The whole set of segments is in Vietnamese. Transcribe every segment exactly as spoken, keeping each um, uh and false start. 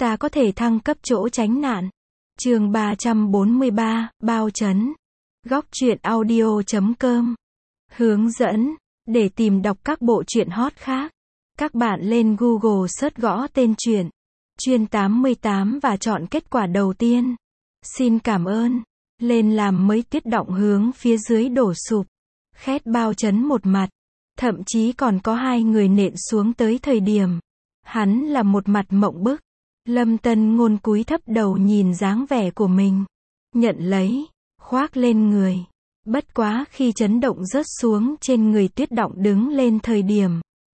ta có thể thăng cấp chỗ tránh nạn. Chương ba trăm bốn mươi ba, bao trấn. Góc truyện audio chấm com. Hướng dẫn. Để tìm đọc các bộ truyện hot khác, các bạn lên Google search gõ tên truyện Chuyên tám mươi tám và chọn kết quả đầu tiên. Xin cảm ơn. Lên làm mấy tuyết động hướng phía dưới đổ sụp. Khét bao trấn một mặt. Thậm chí còn có hai người nện xuống tới thời điểm. Hắn là một mặt mộng bức. Lâm Tân Ngôn cúi thấp đầu nhìn dáng vẻ của mình. Nhận lấy. Khoác lên người. Bất quá khi chấn động rớt xuống trên người tuyết động đứng lên thời điểm.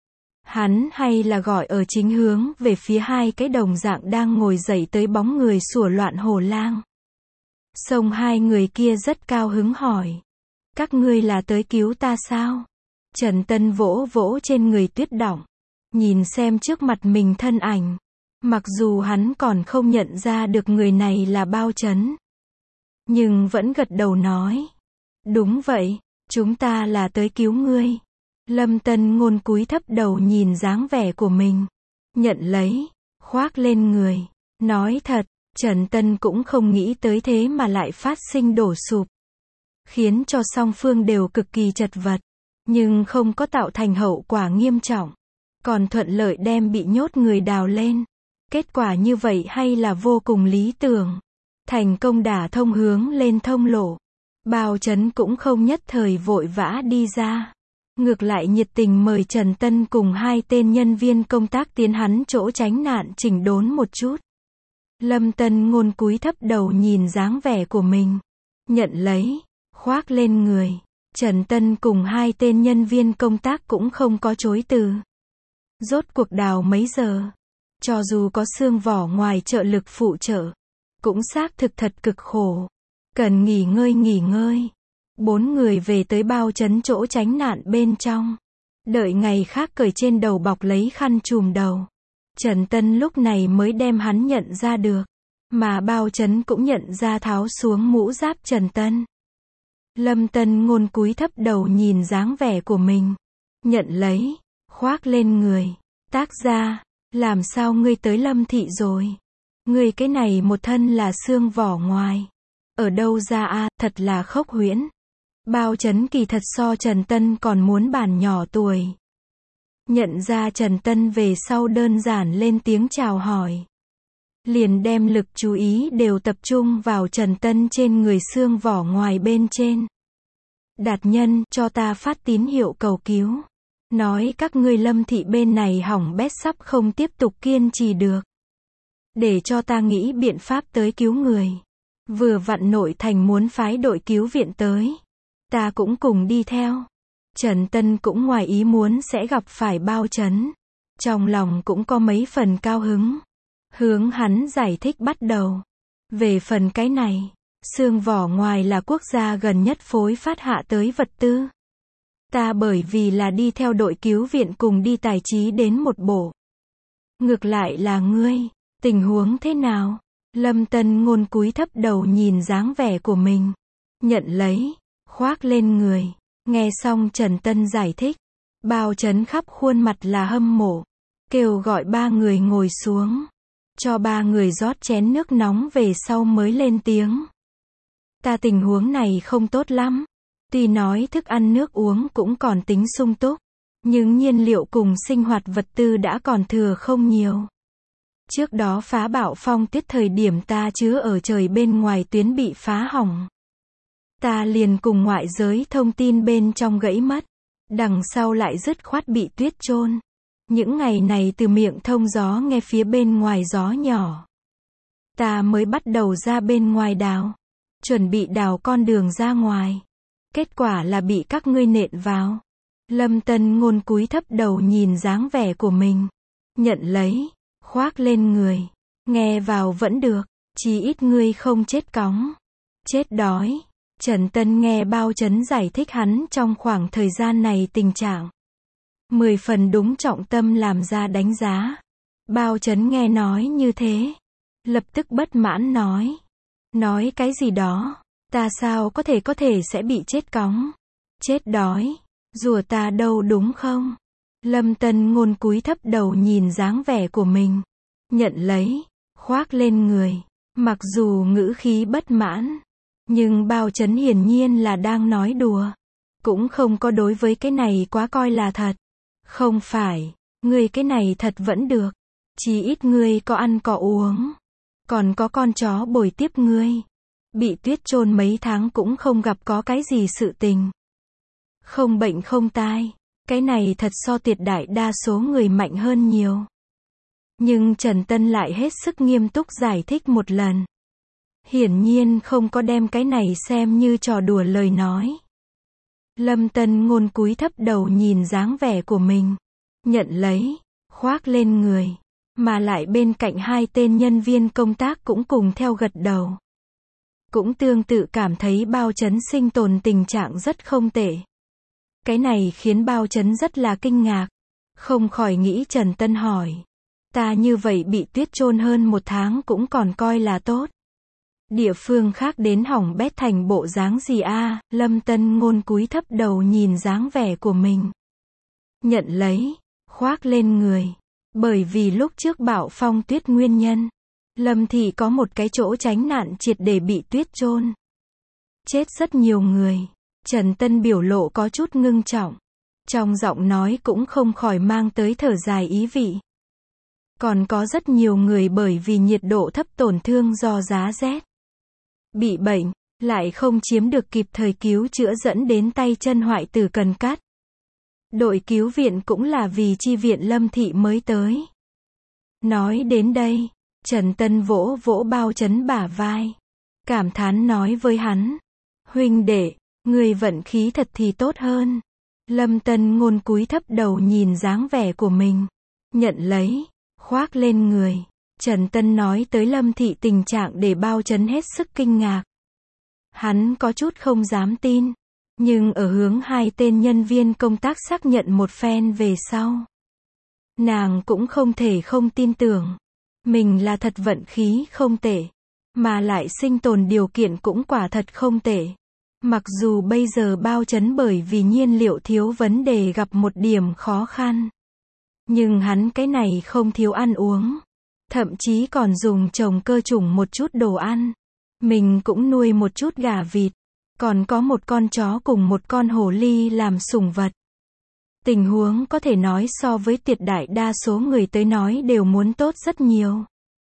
Hắn hay là gọi ở chính hướng về phía hai cái đồng dạng đang ngồi dậy tới bóng người sủa loạn hổ lang. Xong hai người kia rất cao hứng hỏi. Các ngươi là tới cứu ta sao? Trần Tân vỗ vỗ trên người tuyết động. Nhìn xem trước mặt mình thân ảnh. Mặc dù hắn còn không nhận ra được người này là bao trấn. Nhưng vẫn gật đầu nói. Đúng vậy, chúng ta là tới cứu ngươi. Lâm Tân Ngôn cúi thấp đầu nhìn dáng vẻ của mình. Nhận lấy, khoác lên người. Nói thật, Trần Tân cũng không nghĩ tới thế mà lại phát sinh đổ sụp. Khiến cho song phương đều cực kỳ chật vật. Nhưng không có tạo thành hậu quả nghiêm trọng. Còn thuận lợi đem bị nhốt người đào lên. Kết quả như vậy hay là vô cùng lý tưởng. Thành công đả thông hướng lên thông lộ. Bao trấn cũng không nhất thời vội vã đi ra. Ngược lại nhiệt tình mời Trần Tân cùng hai tên nhân viên công tác tiến hắn chỗ tránh nạn chỉnh đốn một chút. Lâm Tân Ngôn cúi thấp đầu nhìn dáng vẻ của mình. Nhận lấy, khoác lên người. Trần Tân cùng hai tên nhân viên công tác cũng không có chối từ. Rốt cuộc đào mấy giờ. Cho dù có xương vỏ ngoài trợ lực phụ trợ. Cũng xác thực thật cực khổ. Cần nghỉ ngơi nghỉ ngơi. Bốn người về tới bao trấn chỗ tránh nạn bên trong. Đợi ngày khác cởi trên đầu bọc lấy khăn trùm đầu. Trần Tân lúc này mới đem hắn nhận ra được. Mà bao trấn cũng nhận ra tháo xuống mũ giáp Trần Tân. Lâm Tân Ngôn cúi thấp đầu nhìn dáng vẻ của mình. Nhận lấy. Khoác lên người. Tác gia. Làm sao ngươi tới Lâm thị rồi? Ngươi cái này một thân là xương vỏ ngoài. Ở đâu ra a, à, thật là khốc huyễn. Bao trấn kỳ thật so Trần Tân còn muốn bản nhỏ tuổi. Nhận ra Trần Tân về sau đơn giản lên tiếng chào hỏi. Liền đem lực chú ý đều tập trung vào Trần Tân trên người xương vỏ ngoài bên trên. Đạt nhân, cho ta phát tín hiệu cầu cứu. Nói các ngươi Lâm thị bên này hỏng bét sắp không tiếp tục kiên trì được. Để cho ta nghĩ biện pháp tới cứu người. Vừa vặn nội thành muốn phái đội cứu viện tới. Ta cũng cùng đi theo. Trần Tân cũng ngoài ý muốn sẽ gặp phải bao trấn. Trong lòng cũng có mấy phần cao hứng. Hướng hắn giải thích bắt đầu. Về phần cái này, xương vỏ ngoài là quốc gia gần nhất phối phát hạ tới vật tư. Ta bởi vì là đi theo đội cứu viện cùng đi tài trí đến một bộ. Ngược lại là ngươi, tình huống thế nào? Lâm Tân Ngôn cúi thấp đầu nhìn dáng vẻ của mình. Nhận lấy, khoác lên người. Nghe xong Trần Tân giải thích. Bao trấn khắp khuôn mặt là hâm mộ. Kêu gọi ba người ngồi xuống. Cho ba người rót chén nước nóng về sau mới lên tiếng. Ta tình huống này không tốt lắm. Tuy nói thức ăn nước uống cũng còn tính sung túc. Nhưng nhiên liệu cùng sinh hoạt vật tư đã còn thừa không nhiều. Trước đó phá bạo phong tiết thời điểm ta chứa ở trời bên ngoài tuyến bị phá hỏng. Ta liền cùng ngoại giới thông tin bên trong gãy mất. Đằng sau lại dứt khoát bị tuyết chôn. Những ngày này từ miệng thông gió nghe phía bên ngoài gió nhỏ. Ta mới bắt đầu ra bên ngoài đào. Chuẩn bị đào con đường ra ngoài. Kết quả là bị các ngươi nện vào. Lâm Tân Ngôn cúi thấp đầu nhìn dáng vẻ của mình. Nhận lấy. Khoác lên người. Nghe vào vẫn được. Chí ít ngươi không chết cóng. Chết đói. Trần Tân nghe bao trấn giải thích hắn trong khoảng thời gian này tình trạng. Mười phần đúng trọng tâm làm ra đánh giá. Bao trấn nghe nói như thế. Lập tức bất mãn nói. Nói cái gì đó. Ta sao có thể có thể sẽ bị chết cóng. Chết đói. Rùa ta đâu đúng không? Lâm Tân Ngôn cúi thấp đầu nhìn dáng vẻ của mình. Nhận lấy. khoác lên người. Mặc dù ngữ khí bất mãn, nhưng Bao Chấn hiển nhiên là đang nói đùa. Cũng không có đối với cái này quá coi là thật. Không phải, ngươi cái này thật vẫn được. Chí ít ngươi có ăn có uống. Còn có con chó bồi tiếp ngươi. Bị tuyết chôn mấy tháng cũng không gặp có cái gì sự tình. Không bệnh không tai. Cái này thật so tuyệt đại đa số người mạnh hơn nhiều. Nhưng Trần Tân lại hết sức nghiêm túc giải thích một lần. Hiển nhiên không có đem cái này xem như trò đùa lời nói. Lâm Tân Ngôn cúi thấp đầu nhìn dáng vẻ của mình. Nhận lấy, khoác lên người. Mà lại bên cạnh hai tên nhân viên công tác cũng cùng theo gật đầu. Cũng tương tự cảm thấy Bao Chấn sinh tồn tình trạng rất không tệ. Cái này khiến Bao Chấn rất là kinh ngạc. Không khỏi nghĩ Trần Tân hỏi. Ta như vậy bị tuyết chôn hơn một tháng cũng còn coi là tốt. Địa phương khác đến hỏng bét thành bộ dáng gì a? Lâm Tân Ngôn cúi thấp đầu nhìn dáng vẻ của mình. Nhận lấy, khoác lên người. Bởi vì lúc trước bão phong tuyết nguyên nhân, Lâm thị có một cái chỗ tránh nạn triệt để bị tuyết chôn. Chết rất nhiều người. Trần Tân biểu lộ có chút ngưng trọng. Trong giọng nói cũng không khỏi mang tới thở dài ý vị. Còn có rất nhiều người bởi vì nhiệt độ thấp tổn thương do giá rét. Bị bệnh, lại không chiếm được kịp thời cứu chữa dẫn đến tay chân hoại tử cần cắt. Đội cứu viện cũng là vì chi viện Lâm thị mới tới. Nói đến đây, Trần Tân vỗ vỗ Bao Chấn bả vai. Cảm thán nói với hắn. Huynh đệ, người vận khí thật thì tốt hơn. Lâm Tân Ngôn cúi thấp đầu nhìn dáng vẻ của mình. Nhận lấy, khoác lên người. Trần Tân nói tới Lâm thị tình trạng để Bao Chấn hết sức kinh ngạc. Hắn có chút không dám tin. Nhưng ở hướng hai tên nhân viên công tác xác nhận một phen về sau. Nàng cũng không thể không tin tưởng. Mình là thật vận khí không tệ. Mà lại sinh tồn điều kiện cũng quả thật không tệ. Mặc dù bây giờ Bao Chấn bởi vì nhiên liệu thiếu vấn đề gặp một điểm khó khăn. Nhưng hắn cái này không thiếu ăn uống. Thậm chí còn dùng trồng cơ chủng một chút đồ ăn. Mình cũng nuôi một chút gà vịt. Còn có một con chó cùng một con hồ ly làm sủng vật. Tình huống có thể nói so với tuyệt đại đa số người tới nói đều muốn tốt rất nhiều.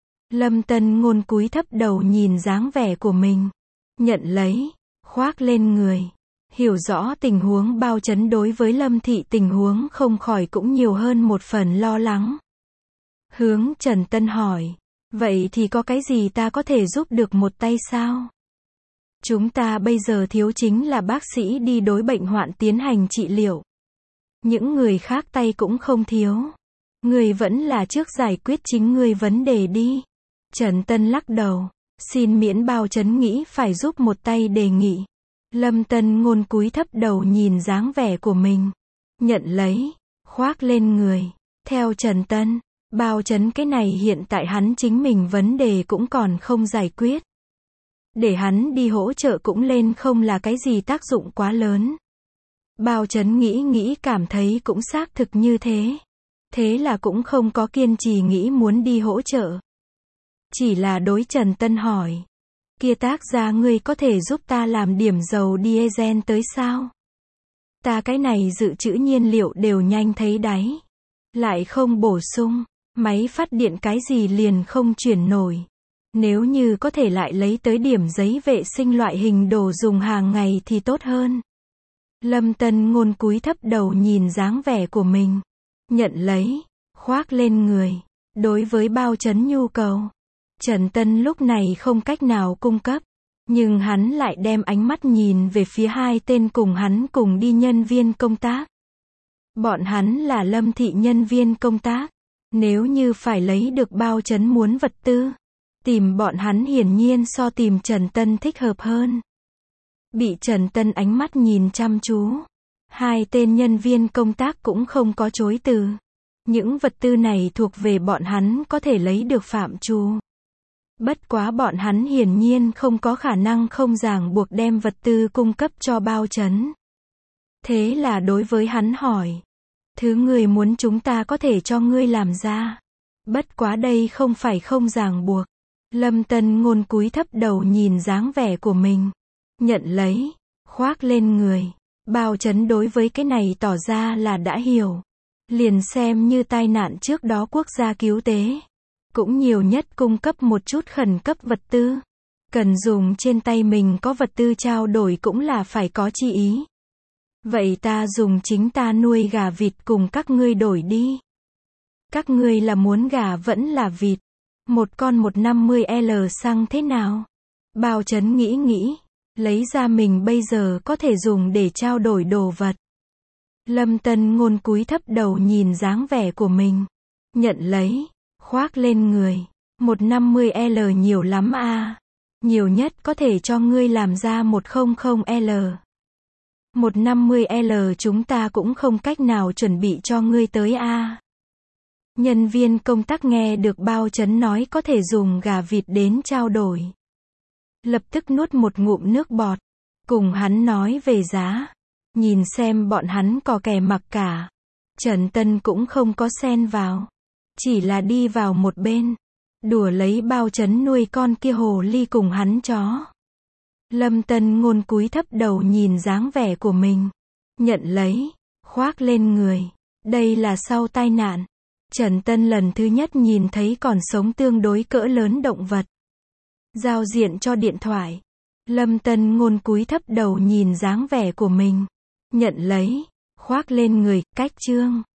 Lâm Tân Ngôn cúi thấp đầu nhìn dáng vẻ của mình. Nhận lấy, khoác lên người. Hiểu rõ tình huống Bao Chấn đối với Lâm thị tình huống không khỏi cũng nhiều hơn một phần lo lắng. Hướng Trần Tân hỏi. Vậy thì có cái gì ta có thể giúp được một tay sao? Chúng ta bây giờ thiếu chính là bác sĩ đi đối bệnh hoạn tiến hành trị liệu. Những người khác tay cũng không thiếu. Người vẫn là trước giải quyết chính người vấn đề đi. Trần Tân lắc đầu. Xin miễn Bao Chấn nghĩ phải giúp một tay đề nghị. Lâm Tân Ngôn cúi thấp đầu nhìn dáng vẻ của mình. Nhận lấy, khoác lên người. Theo Trần Tân, Bao Chấn cái này hiện tại hắn chính mình vấn đề cũng còn không giải quyết. Để hắn đi hỗ trợ cũng lên không là cái gì tác dụng quá lớn. Bao Chấn nghĩ nghĩ cảm thấy cũng xác thực như thế. Thế là cũng không có kiên trì nghĩ muốn đi hỗ trợ. Chỉ là đối Trần Tân hỏi. Kia tác gia ngươi có thể giúp ta làm điểm dầu diesel tới sao? Ta cái này dự trữ nhiên liệu đều nhanh thấy đáy. Lại không bổ sung. Máy phát điện cái gì liền không chuyển nổi. Nếu như có thể lại lấy tới điểm giấy vệ sinh loại hình đồ dùng hàng ngày thì tốt hơn. Lâm Tân Ngôn cúi thấp đầu nhìn dáng vẻ của mình. Nhận lấy, khoác lên người. Đối với Bao Chấn nhu cầu, Trần Tân lúc này không cách nào cung cấp. Nhưng hắn lại đem ánh mắt nhìn về phía hai tên cùng hắn cùng đi nhân viên công tác. Bọn hắn là Lâm thị nhân viên công tác. Nếu như phải lấy được Bao Chấn muốn vật tư, tìm bọn hắn hiển nhiên so tìm Trần Tân thích hợp hơn. Bị Trần Tân ánh mắt nhìn chăm chú. Hai tên nhân viên công tác cũng không có chối từ. Những vật tư này thuộc về bọn hắn có thể lấy được phạm trù. Bất quá bọn hắn hiển nhiên không có khả năng không ràng buộc đem vật tư cung cấp cho Bao Chấn. Thế là đối với hắn hỏi. Thứ người muốn chúng ta có thể cho ngươi làm ra. Bất quá đây không phải không ràng buộc. Lâm Tân Ngôn cúi thấp đầu nhìn dáng vẻ của mình. Nhận lấy, khoác lên người. Bao Chấn đối với cái này tỏ ra là đã hiểu. Liền xem như tai nạn trước đó quốc gia cứu tế. Cũng nhiều nhất cung cấp một chút khẩn cấp vật tư. Cần dùng trên tay mình có vật tư trao đổi cũng là phải có chi ý. Vậy ta dùng chính ta nuôi gà vịt cùng các ngươi đổi đi. Các ngươi là muốn gà vẫn là vịt. Một con một trăm năm mươi L xăng thế nào? Bao Chấn nghĩ nghĩ. Lấy ra mình bây giờ có thể dùng để trao đổi đồ vật. Lâm Tân Ngôn cúi thấp đầu nhìn dáng vẻ của mình. Nhận lấy, khoác lên người. một trăm năm mươi L nhiều lắm a. À. Nhiều nhất có thể cho ngươi làm ra một trăm L. một trăm năm mươi L chúng ta cũng không cách nào chuẩn bị cho ngươi tới a. À. Nhân viên công tác nghe được Bao Chấn nói có thể dùng gà vịt đến trao đổi. Lập tức nuốt một ngụm nước bọt. Cùng hắn nói về giá. Nhìn xem bọn hắn có kẻ mặc cả. Trần Tân cũng không có xen vào. Chỉ là đi vào một bên. Đùa lấy Bao Chấn nuôi con kia hồ ly cùng hắn chó. Lâm Tân Ngôn cúi thấp đầu nhìn dáng vẻ của mình. Nhận lấy, khoác lên người. Đây là sau tai nạn. Trần Tân lần thứ nhất nhìn thấy còn sống tương đối cỡ lớn động vật. Giao diện cho điện thoại. Lâm Tân Ngôn cúi thấp đầu nhìn dáng vẻ của mình. Nhận lấy, khoác lên người, cách chương.